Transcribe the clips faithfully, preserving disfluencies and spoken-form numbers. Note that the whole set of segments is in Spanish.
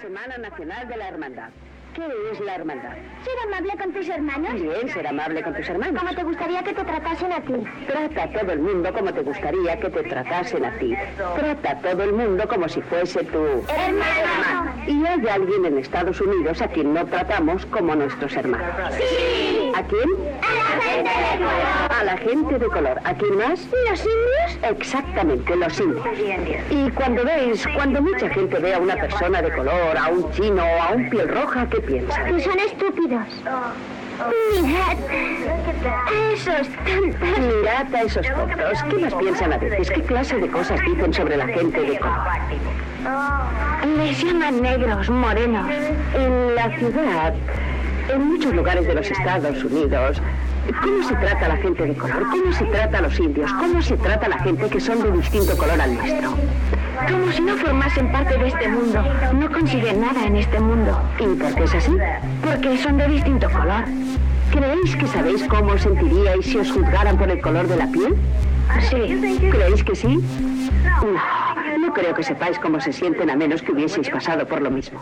Semana Nacional de la Hermandad. ¿Qué es la hermandad? ¿Ser amable con tus hermanos? Bien, ser amable con tus hermanos. ¿Cómo te gustaría que te tratasen a ti? Trata a todo el mundo como te gustaría que te tratasen a ti. Trata a todo el mundo como si fuese tu hermano. Y hay alguien en Estados Unidos a quien no tratamos como nuestros hermanos. ¡Sí! ¿A quién? A la gente de color. A la gente de color. ¿A quién más? ¿Los indios? Exactamente, los indios. Y cuando veis, cuando mucha gente ve a una persona de color, a un chino o a un piel roja, ¿qué piensa? Que son estúpidos. Mirad a esos tontos. Mirad a esos tontos. ¿Qué más piensan a veces? ¿Qué clase de cosas dicen sobre la gente de color? Les llaman negros, morenos. En la ciudad, en muchos lugares de los Estados Unidos, ¿cómo se trata a la gente de color? ¿Cómo se trata a los indios? ¿Cómo se trata a la gente que son de distinto color al nuestro? Como si no formasen parte de este mundo. No consiguen nada en este mundo. ¿Y por qué es así? Porque son de distinto color. ¿Creéis que sabéis cómo os sentiríais si os juzgaran por el color de la piel? Sí. ¿Creéis que sí? No, no creo que sepáis cómo se sienten a menos que hubieseis pasado por lo mismo.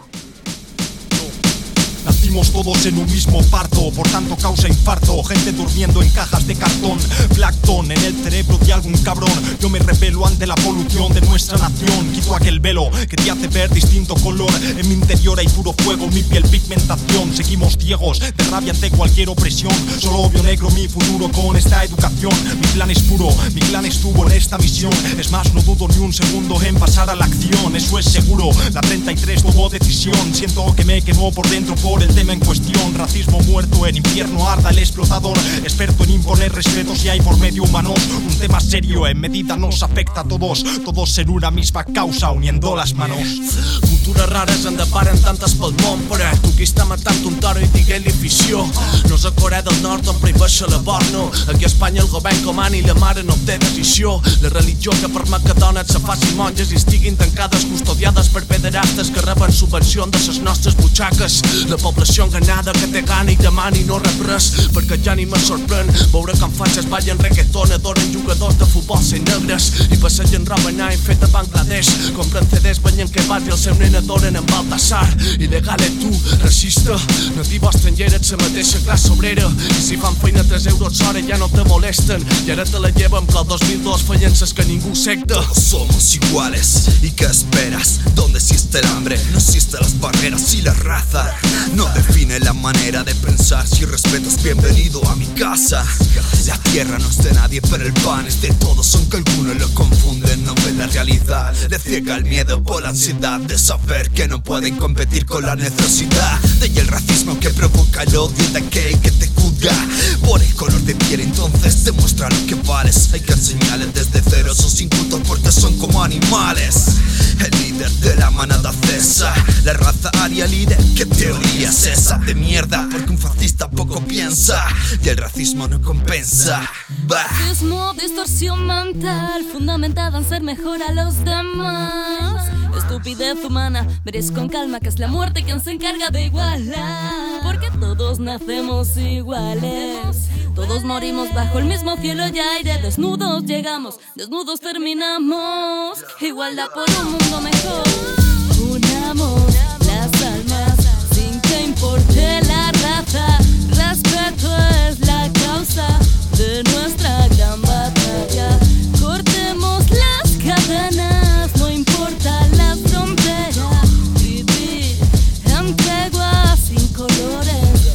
Nacimos todos en un mismo parto, por tanto causa infarto. Gente durmiendo en cajas de cartón, plancton en el cerebro de algún cabrón. Yo me rebelo ante la polución de nuestra nación. Quito aquel velo que te hace ver distinto color. En mi interior hay puro fuego, mi piel pigmentación. Seguimos ciegos de rabia ante cualquier opresión. Solo veo negro mi futuro con esta educación. Mi plan es puro, mi clan estuvo en esta misión. Es más, no dudo ni un segundo en pasar a la acción. Eso es seguro, la treinta y tres tomó decisión. Siento que me quemó por dentro por el tema en cuestión. Racismo muerto, en infierno arda el explotador. Experto en imponer respeto si hay por medio humanos. Un tema serio en medida nos afecta a todos. Todos en una misma causa uniendo las manos. Cultures rares en deparen tantes pel món, però tu qui està matant un toro i diguent-li ficció. No és a Corea del Nord on prohibeix l'avorno. Aquí a Espanya el govern comana i la mare no té decisió. La religió que permet que dones se facin monges i estiguin tancades, custodiades per pederastes que reben subvencions de les nostres butxaques. La població enganada que té gana i demana i no rep res, perquè ja ni me sorprèn veure com fatxes ballen reggaeton, adoren jugadors de futbol ser negres i passegen roba Nike feta a Bangladesh, compren C Ds, ballen kebabs i el seu nen adoren en Baltasar. Il·legal et tu, racista, nativa estrangera, ets la mateixa classe obrera, i si fan feina tres euros hora ja no te molesten, i ara te la lleven que el dos mil dos feien ses que ningú secta. Todos somos iguales, ¿y qué esperas? ¿Dónde existe el hambre? No existen las barreras y la raza no define la manera de pensar. Si respeto es bienvenido a mi casa. La tierra no es de nadie, pero el pan es de todos, aunque algunos lo confunden, no ven la realidad. Le ciega el miedo por la ansiedad de saber que no pueden competir con la necesidad. De ahí el racismo que provoca el odio de aquel que te juzga por el color de piel, entonces demuestra lo que vales. Hay que enseñarles desde cero, sos incultos porque son como animales. El líder de la manada cesa, la raza aria líder, ¿qué teoría es esa de mierda? Porque un fascista poco piensa y el racismo no compensa. Bah. Racismo, distorsión mental, fundamentada en ser mejor a los demás. Estupidez humana, veréis con calma que es la muerte quien se encarga de igualar. Porque todos nacemos iguales, todos morimos bajo el mismo cielo y aire. Desnudos llegamos, desnudos terminamos. Igualdad por un mundo mejor. Unamos las almas sin que importe la raza. Respeto es la causa de nuestra gran batalla. Cortemos las cadenas, no importa la frontera. Vivir en tregua sin colores.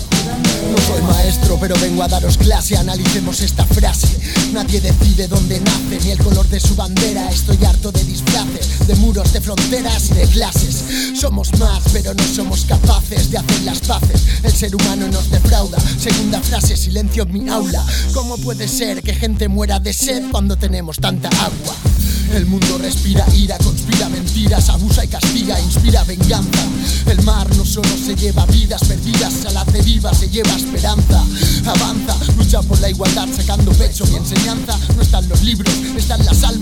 No soy maestro, pero vengo a daros clase. Analicemos esta frase. Nadie decide dónde nace ni el color de su bandera. Estoy harto de disfraces, de muros, de fronteras y de clases. Somos más, pero no somos capaces de hacer las paces. El ser humano nos defrauda. Segunda frase, silencio en mi aula. ¿Cómo puede ser que gente muera de sed cuando tenemos tanta agua? El mundo respira ira, conspira mentiras, abusa y castiga, inspira venganza. El mar no solo se lleva vidas perdidas, a la deriva se lleva esperanza. Avanza, lucha por la igualdad sacando pecho y enseñanza. No están los libros, están las almas.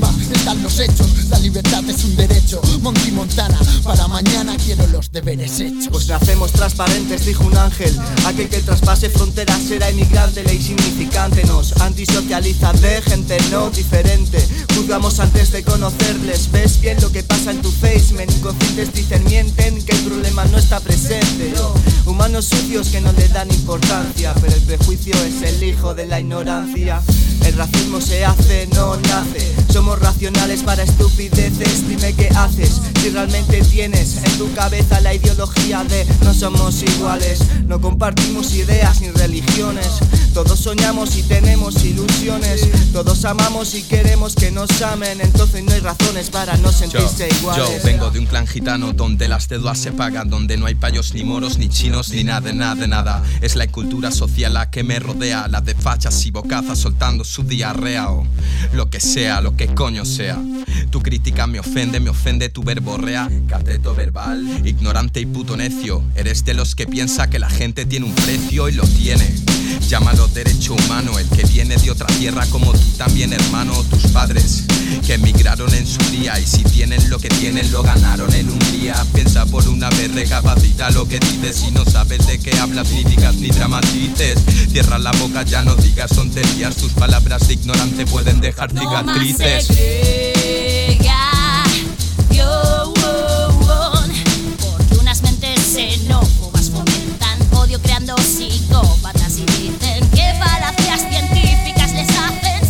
están los hechos. La libertad es un derecho. Monty Montana, para mañana quiero los deberes hechos. Pues nacemos transparentes, dijo un ángel. Aquel que traspase fronteras será inmigrante. Ley significante nos antisocializa de gente no diferente. Juzgamos antes de conocerles. Ves bien lo que pasa en tu Facebook. Inconscientes dicen, mienten, que el problema no está presente. Humanos sucios que no le dan importancia, pero el prejuicio es el hijo de la ignorancia. El racismo se hace, no nace. Somos racionales para estupideces. Dime qué haces si realmente tienes en tu cabeza la ideología de no somos iguales. No compartimos ideas ni religiones. Todos soñamos y tenemos ilusiones. Todos amamos y queremos que nos amen. Entonces no hay razones para no sentirse yo, iguales. Yo vengo de un clan gitano donde las deudas se pagan, donde no hay payos ni moros ni chinos ni nada de nada de nada. Es la cultura social la que me rodea, la de fachas y bocazas soltando su diarrea o lo que sea, lo que coño sea. Tu crítica me ofende, me ofende tu verborrea. Cateto verbal, ignorante y puto necio. Eres de los que piensa que la gente tiene un precio y lo tiene. Llámalo derecho humano, el que viene de otra tierra como tú también, hermano. Tus padres que emigraron en su día y si tienen lo que tienen lo ganaron en Hungría. Piensa por una vez, recapacita lo que dices. Y no sabes de qué hablas, ni digas ni dramatices. Cierra la boca, ya no digas tonterías. Tus palabras de ignorante pueden dejar cicatrices. No más segregación, porque unas mentes xenófobas fomentan odio creando psicópatas y dicen que falacias científicas les hacen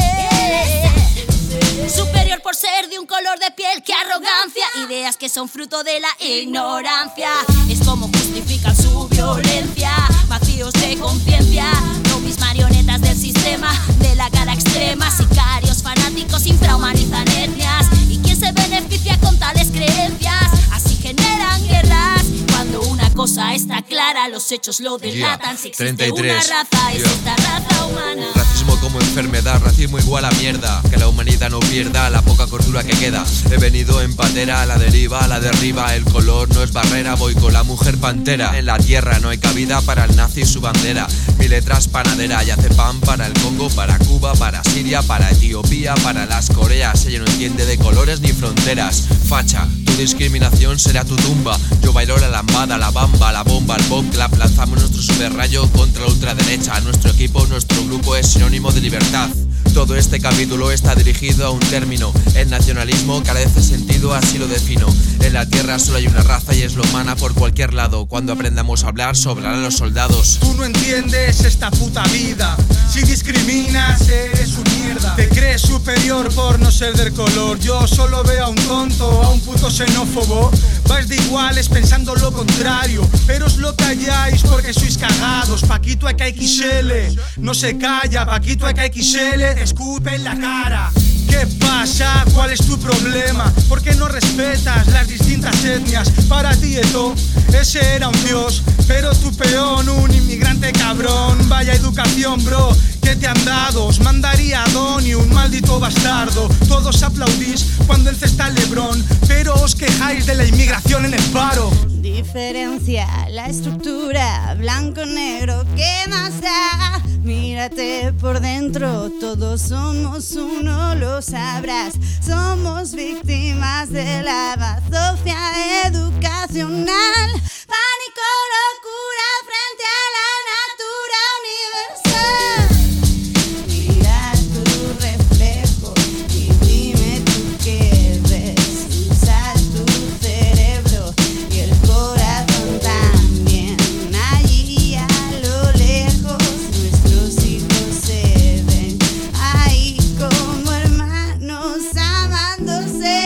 ser superior por ser de un color de piel. ¡Qué arrogancia! Ideas que son fruto de la ignorancia. Es como justifican su violencia. Vacíos de conciencia, zombies marionetas del sistema, de la cara extrema. Sicarios fanáticos infrahumanizan etnias. ¿Y quién se beneficia con tales creencias? Así generan guerras. Cuando una cosa está clara, los hechos lo delatan. Si existe treinta y tres. una raza, es Yeah. esta raza humana. Racismo como enfermedad, racismo igual a mierda. Que la humanidad no pierda la poca cordura que queda. He venido en patera, a la deriva, a la derriba. El color no es barrera, voy con la mujer pantera. En la tierra no hay cabida para el nazi y su bandera. Mi letra es panadera y hace pan para el Congo, para Cuba, para Siria, para Etiopía, para las Coreas. Ella no entiende de colores ni fronteras. Facha, tu discriminación será tu tumba. Yo bailo la lambada, la bamba, la bomba, el bomb clap. Lanzamos nuestro superrayo contra la ultraderecha. Nuestro equipo, nuestro grupo es sinónimo de libertad. Todo este capítulo está dirigido a un término. El nacionalismo carece sentido, así lo defino. En la tierra solo hay una raza y es la humana por cualquier lado. Cuando aprendamos a hablar, sobrarán los soldados. Tú no entiendes esta puta vida. Si discriminas, eres un mierda. Te crees superior por no ser del color. Yo solo veo a un tonto, a un puto xenófobo. Vais de iguales pensando lo contrario, pero os lo calláis porque sois cagados. Paquito E K X L no se calla, Paquito E K X L te escupe en la cara. ¿Qué pasa? ¿Cuál es tu problema? ¿Por qué no respetas las distintas etnias? Para ti Eto, ese era un dios, pero tu peón, un inmigrante cabrón. Vaya educación, bro, ¿qué te han dado? Os mandaría a Donny, un maldito bastardo. Todos aplaudís cuando encesta el Lebrón, pero os quejáis de la inmigración en el paro. Diferencia la estructura, blanco-negro, ¿qué más da? Mírate por dentro, todos somos uno, lo sabrás. Somos víctimas de la bazofia educacional. Pánico, locura frente a la natura universal. Mira tu reflejo y dime tú qué ves. Usa tu cerebro y el corazón también. Allí a lo lejos nuestros hijos se ven ahí como hermanos amándose.